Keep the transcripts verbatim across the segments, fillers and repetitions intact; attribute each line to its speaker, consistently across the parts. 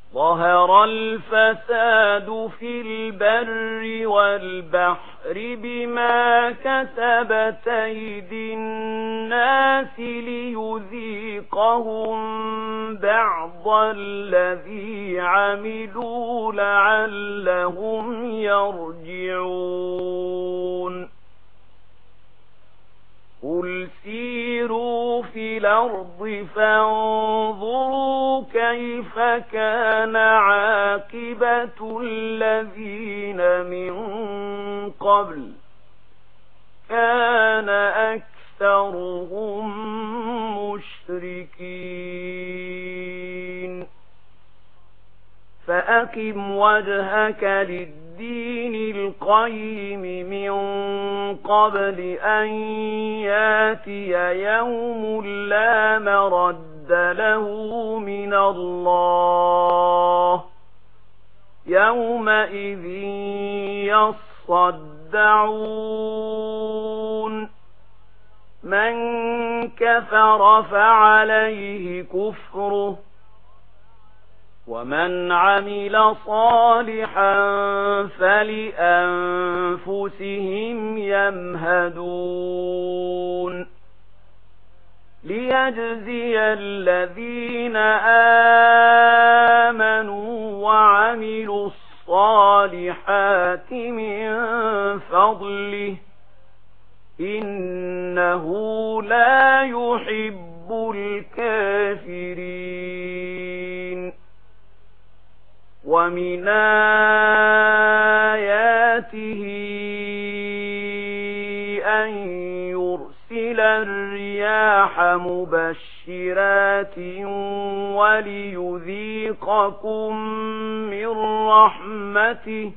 Speaker 1: ظهر الفساد في البر والبحر بما كسبت أيدي الناس ليذيقهم بعض الذي عملوا لعلهم يرجعون قل سيروا في الأرض فانظروا كيف كان عاقبة الذين من قبل كان أكثرهم مشركين فأقم وجهك للدين القيم من قبل أن ياتي يوم لا مرد له من الله يومئذ يصدعون من كفر فعليه كفره ومن عمل صالحا فلأنفسهم يمهدون ليجزي الذين آمنوا وعملوا الصالحات من فضله إنه لا يحب الكافرين ومن آياته أن يرسل الرياح مبشرات وليذيقكم من رحمته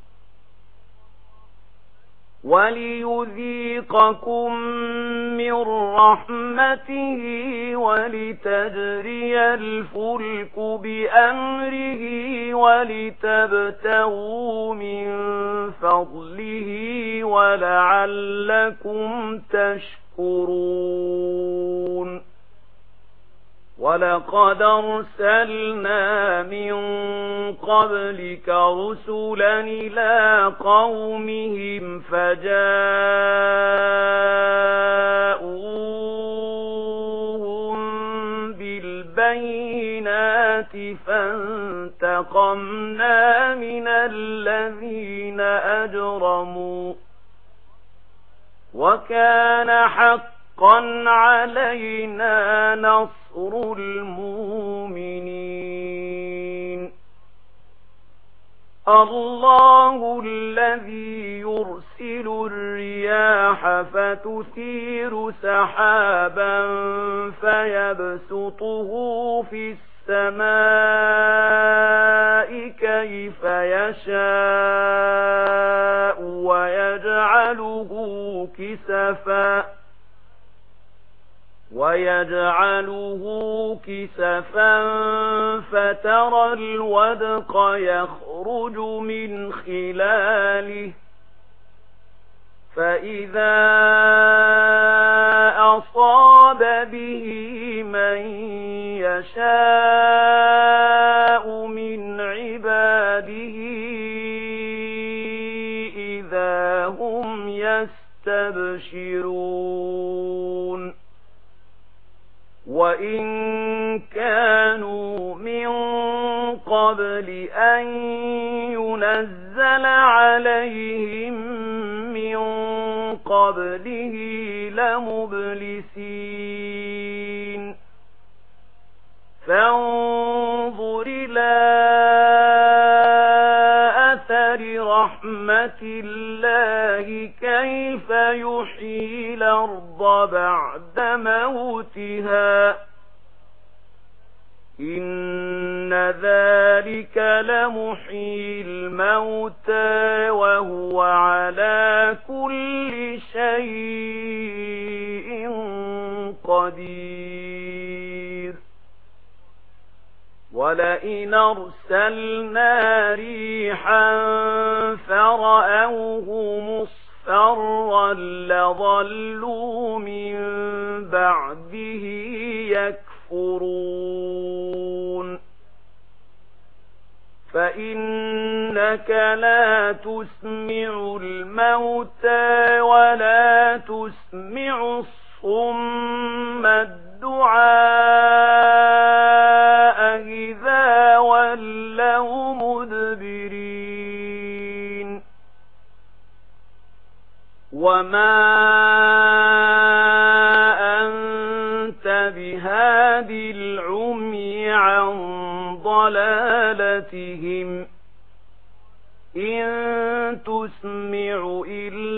Speaker 1: وليذيقكم من رحمته ولتجري الفلك بأمره ولتبتغوا من فضله ولعلكم تشكرون ولقد أرسلنا من قبلك رسلا إلى قومهم فجاءوهم بالبينات فانتقمنا من الذين أجرموا وكان حقا علينا نصر المؤمنين الله الذي يرسل الرياح فتثير سحابا فيبسطه في السماء كيف يشاء ويجعله كسفا ويجعله كسفا فترى الودق يخرج من خلاله فإذا أصاب به من يشاء من عباده إذا هم يستبشرون وإن كانوا من قبل أن ينزل عليهم من قبله لمبلسين فانظر إلى أثر رحمة الله كيف يحيي الأرض بعد موتها إن ذلك لمحيي الموتى وهو على كل شيء قدير ولئن أرسلنا ريحا فرأوه مصفرا لظلوا من بعده يكفرون إنك لا تسمع الموتى ولا تسمع الصم الدعاء إذا ولوا مدبرين وما أنت بهاد العمي عن ضلالتهم إن تسمع إلا